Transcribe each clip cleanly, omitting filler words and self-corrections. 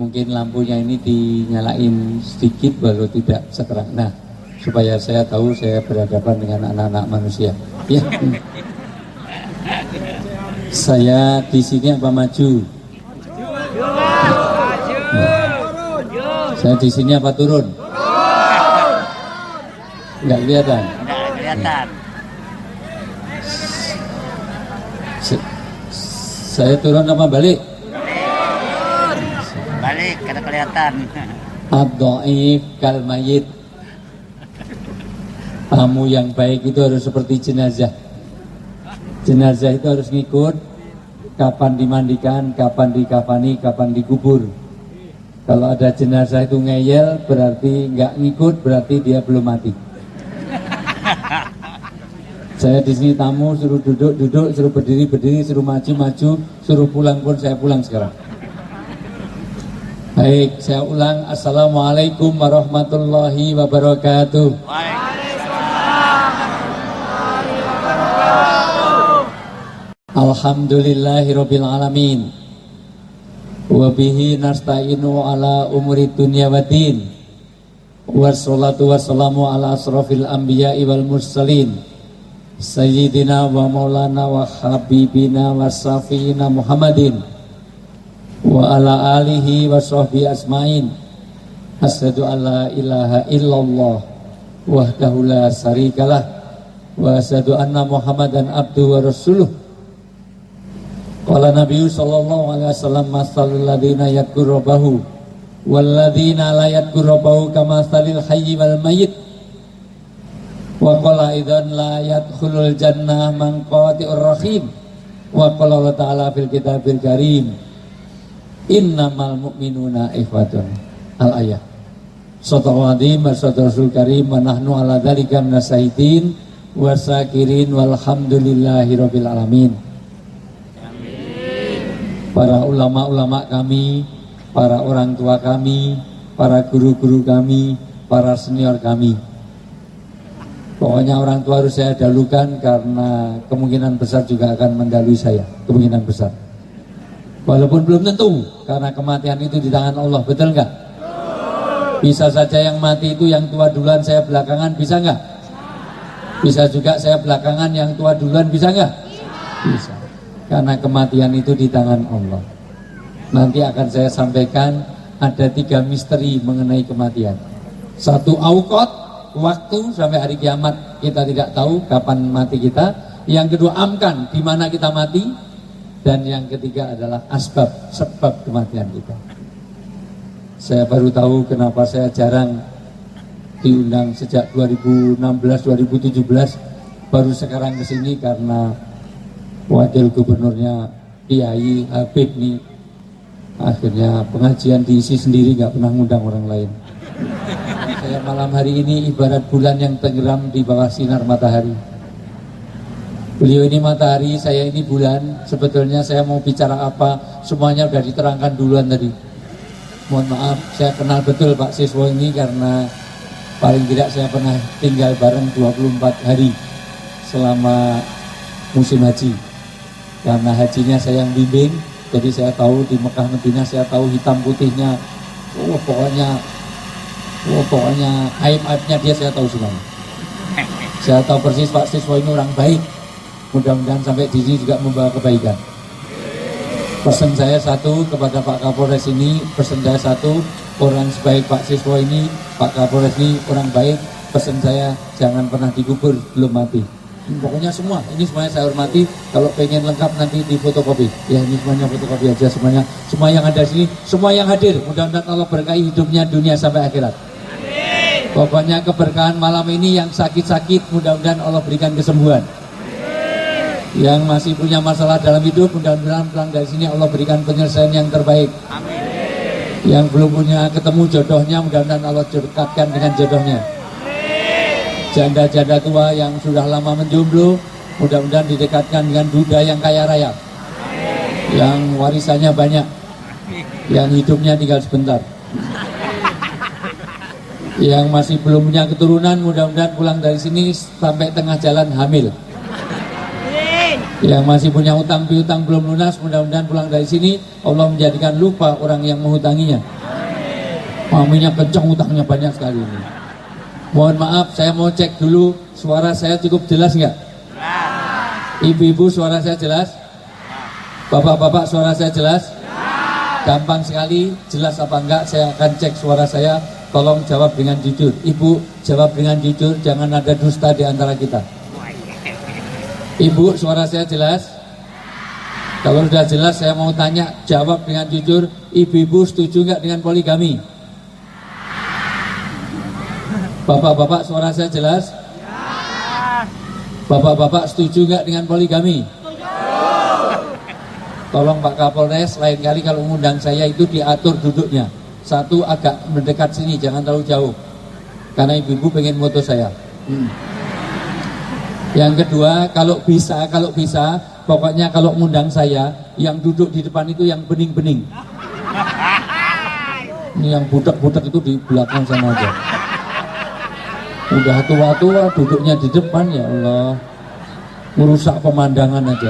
mungkin lampunya ini dinyalain sedikit walau tidak seterang. Nah, supaya saya tahu saya berhadapan dengan anak-anak manusia. Ya. Saya di sini apa maju? Saya di sini apa turun? Enggak kelihatan. Enggak kelihatan. Saya turun apa balik? Balik, kada kelihatan. Ad-dhaif kal mayit. Tamu yang baik itu harus seperti jenazah. Jenazah itu harus ngikut kapan dimandikan, kapan dikafani, kapan dikubur. Kalau ada jenazah itu ngeyel berarti nggak ngikut, berarti dia belum mati. Saya di sini tamu, suruh duduk, suruh berdiri, suruh maju, suruh pulang pun saya pulang sekarang. Baik, saya ulang. Assalamualaikum warahmatullahi wabarakatuh. Alhamdulillahirabbil alamin. Wa bihi nasta'inu ala umuri dunya waddin. Wassalatu wassalamu ala asrofil anbiya'i wal mursalin. Sayyidina wa maulana wa habibina wa safina Muhammadin wa ala alihi wa sahbihi asma'in. Asyhadu an la ilaha illallah wahdahu la syarikalah wa asyhadu anna Muhammadan abduhu wa rasuluh. Qala Nabi sallallahu alaihi wasallam masalul ladina yadhkuru rabbahu wal ladina la yadhkuru rabbahu kamasalil hayyi wal mayyit. Wa qala idzan la yadkhulul jannah man qati'ur rahim. Wa qala Allah ta'ala fil kitabil karim innamal mu'minuna ikhwatun. Al-ayah. Shadaqallahu azim wa shadaqa rasul karim wa nahnu ala dzalika minasyahitin wa syakirin walhamdulillahi rabbil alamin. Para ulama-ulama kami, para orang tua kami, para guru-guru kami, para senior kami. Pokoknya orang tua harus saya dahulukan karena kemungkinan besar juga akan mendahului saya, kemungkinan besar. Walaupun belum tentu, karena kematian itu di tangan Allah, betul nggak? Bisa saja yang mati itu yang tua duluan, saya belakangan, bisa nggak? Bisa juga saya belakangan, yang tua duluan, bisa nggak? Bisa. Karena kematian itu di tangan Allah. Nanti akan saya sampaikan ada 3 misteri mengenai kematian. 1 auqat, waktu sampai hari kiamat kita tidak tahu kapan mati kita. Yang kedua amkan, di mana kita mati. Dan yang ketiga adalah asbab, sebab kematian kita. Saya baru tahu kenapa saya jarang diundang sejak 2016-2017. Baru sekarang kesini karena wakil gubernurnya Kiai Habib nih akhirnya pengajian diisi sendiri, nggak pernah ngundang orang lain. Saya malam hari ini ibarat bulan yang tenggelam di bawah sinar matahari. Beliau ini matahari, saya ini bulan. Sebetulnya saya mau bicara apa semuanya sudah diterangkan duluan tadi. Mohon maaf, saya kenal betul Pak Siswo ini karena paling tidak saya pernah tinggal bareng 24 hari selama musim haji. Karena hajinya saya yang bimbing, jadi saya tahu di Mekah Madinah, saya tahu hitam putihnya. Pokoknya aib-aibnya dia saya tahu semuanya. Saya tahu persis Pak Siswo ini orang baik. Mudah-mudahan sampai di sini juga membawa kebaikan. Pesan saya satu kepada Pak Kapolres ini, pesan saya satu, orang sebaik Pak Siswo ini, Pak Kapolres ini orang baik. Pesan saya jangan pernah dikubur belum mati. Pokoknya semua, ini semuanya saya hormati. Kalau pengen lengkap nanti di fotokopi. Ya ini semuanya fotokopi aja semuanya. Semua yang ada di sini, semua yang hadir. Mudah-mudahan Allah berkahi hidupnya dunia sampai akhirat. Amin. Pokoknya keberkahan malam ini yang sakit-sakit, mudah-mudahan Allah berikan kesembuhan. Amin. Yang masih punya masalah dalam hidup, mudah-mudahan pulang dari sini Allah berikan penyelesaian yang terbaik. Amin. Yang belum punya ketemu jodohnya, mudah-mudahan Allah dekatkan dengan jodohnya. Janda-janda tua yang sudah lama menjomblo, mudah-mudahan didekatkan dengan duda yang kaya raya. Amin. Yang warisannya banyak. Yang hidupnya tinggal sebentar. Yang masih belum punya keturunan, mudah-mudahan pulang dari sini sampai tengah jalan hamil. Amin. Yang masih punya utang piutang belum lunas, mudah-mudahan pulang dari sini Allah menjadikan lupa orang yang menghutanginya. Maminya kencang, utangnya banyak sekali ini. Mohon maaf, saya mau cek dulu suara saya cukup jelas nggak? Ibu-ibu suara saya jelas? Bapak-bapak suara saya jelas? Gampang sekali, jelas apa enggak saya akan cek suara saya. Tolong jawab dengan jujur. Ibu jawab dengan jujur, jangan ada dusta di antara kita. Ibu suara saya jelas? Kalau sudah jelas saya mau tanya, jawab dengan jujur. Ibu-ibu setuju nggak dengan poligami? Bapak-bapak suara saya jelas? Bapak-bapak setuju nggak dengan poligami? Tolong Pak Kapolres, lain kali kalau mengundang saya itu diatur duduknya. Satu agak mendekat sini, jangan terlalu jauh. Karena ibu-ibu pengen moto saya. Yang kedua, kalau bisa, pokoknya kalau mengundang saya, yang duduk di depan itu yang bening-bening. Ini yang budak-budak itu di belakang sana aja. Udah tua-tua duduknya di depan, ya Allah. Merusak pemandangan aja.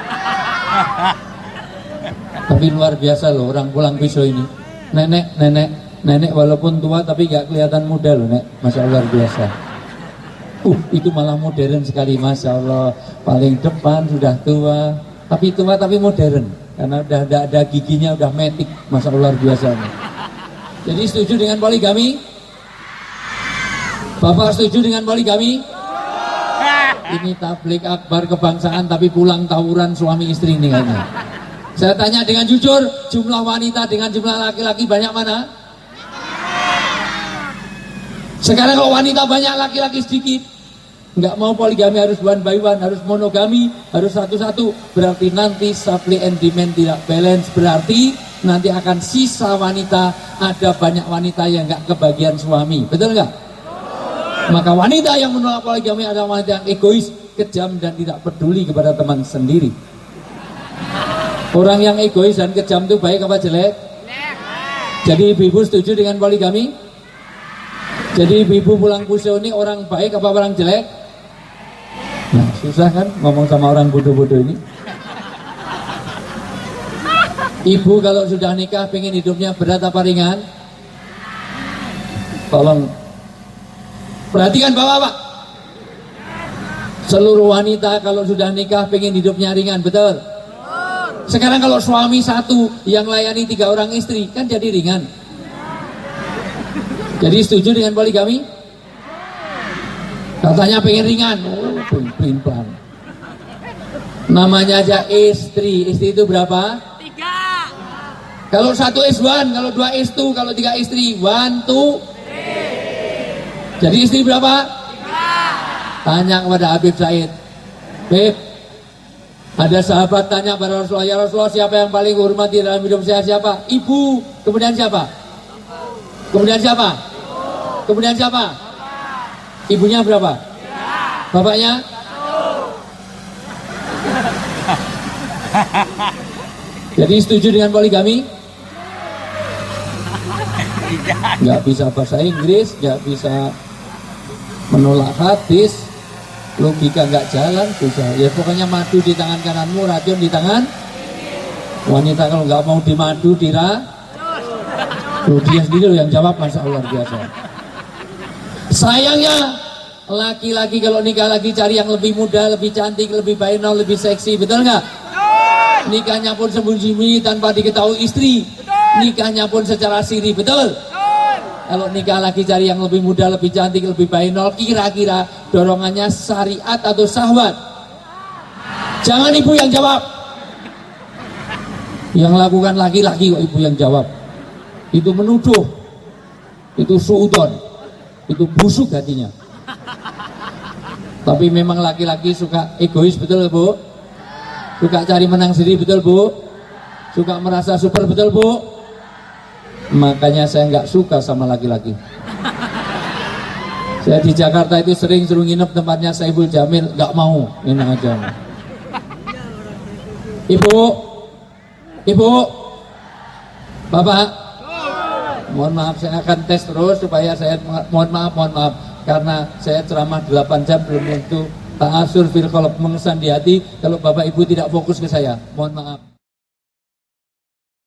Tapi luar biasa loh orang pulang pisau ini. Nenek walaupun tua tapi gak kelihatan muda loh, Nek. Masya Allah luar biasa. Itu malah modern sekali, Masya Allah. Paling depan sudah tua, tapi tua tapi modern. Karena udah ada giginya, udah metik. Masya Allah luar biasa. Jadi setuju dengan poligami? Bapak setuju dengan poligami? Ini tablik akbar kebangsaan tapi pulang tawuran suami istri ini kayaknya. Saya tanya dengan jujur, jumlah wanita dengan jumlah laki-laki banyak mana? Sekarang kalau wanita banyak, laki-laki sedikit. Nggak mau poligami, harus one by one, harus monogami, harus satu-satu. Berarti nanti supply and demand tidak balance. Berarti nanti akan sisa wanita, ada banyak wanita yang nggak kebagian suami. Betul nggak? Maka wanita yang menolak poligami adalah wanita yang egois, kejam, dan tidak peduli kepada teman sendiri. Orang yang egois dan kejam itu baik apa jelek? Jadi ibu-ibu setuju dengan poligami? Jadi ibu-ibu pulang pisau ini orang baik apa orang jelek? Nah, susah kan ngomong sama orang bodoh-bodoh ini. Ibu kalau sudah nikah pengen hidupnya berat apa ringan? Tolong perhatikan bapak-bapak. Seluruh wanita kalau sudah nikah pengen hidupnya ringan, betul? Sekarang kalau suami satu yang layani 3 orang istri, kan jadi ringan. Jadi setuju dengan poligami? Katanya pengen ringan. Pelin-pelan. Namanya aja istri. Istri itu berapa? 3. Kalau 1 is 1, kalau 2 is 2, kalau 3 istri 1, 2, 3. Jadi istri berapa? 3. Tanya kepada Habib Said. Habib, ada sahabat tanya pada Rasulullah, ya Rasulullah siapa yang paling hormati dalam hidup saya? Siapa? Ibu. Kemudian siapa? Kemudian siapa? Kemudian siapa? Ibunya berapa? Bapaknya? Jadi setuju dengan poligami? Nggak bisa bahasa Inggris, nggak bisa menolak hadis, logika nggak jalan, susah. Ya pokoknya madu di tangan kananmu, racun di tangan. Wanita kalau nggak mau dimadu, dia sendiri loh yang jawab, Masya Allah biasa. Sayangnya laki-laki kalau nikah lagi cari yang lebih muda, lebih cantik, lebih baik, lebih seksi, betul nggak? Nikahnya pun sembunyi-sembunyi tanpa diketahui istri. Nikahnya pun secara siri, betul? Kalau nikah lagi cari yang lebih muda, lebih cantik, lebih baik, kira-kira dorongannya syariat atau syahwat? Jangan ibu yang jawab. Yang lakukan laki-laki kok ibu yang jawab. Itu menuduh, itu suudon, itu busuk hatinya. Tapi memang laki-laki suka egois, betul Bu? Suka cari menang sendiri, betul Bu? Suka merasa super, betul Bu? Makanya saya nggak suka sama laki-laki. Saya di Jakarta itu sering suruh nginep tempatnya Saiful Jamil, nggak mau, enak aja. Ibu, Bapak, mohon maaf saya akan tes terus supaya saya mohon maaf karena saya ceramah 8 jam belum tentu ta'asur fil qalb, mengesan di hati kalau Bapak Ibu tidak fokus ke saya. Mohon maaf.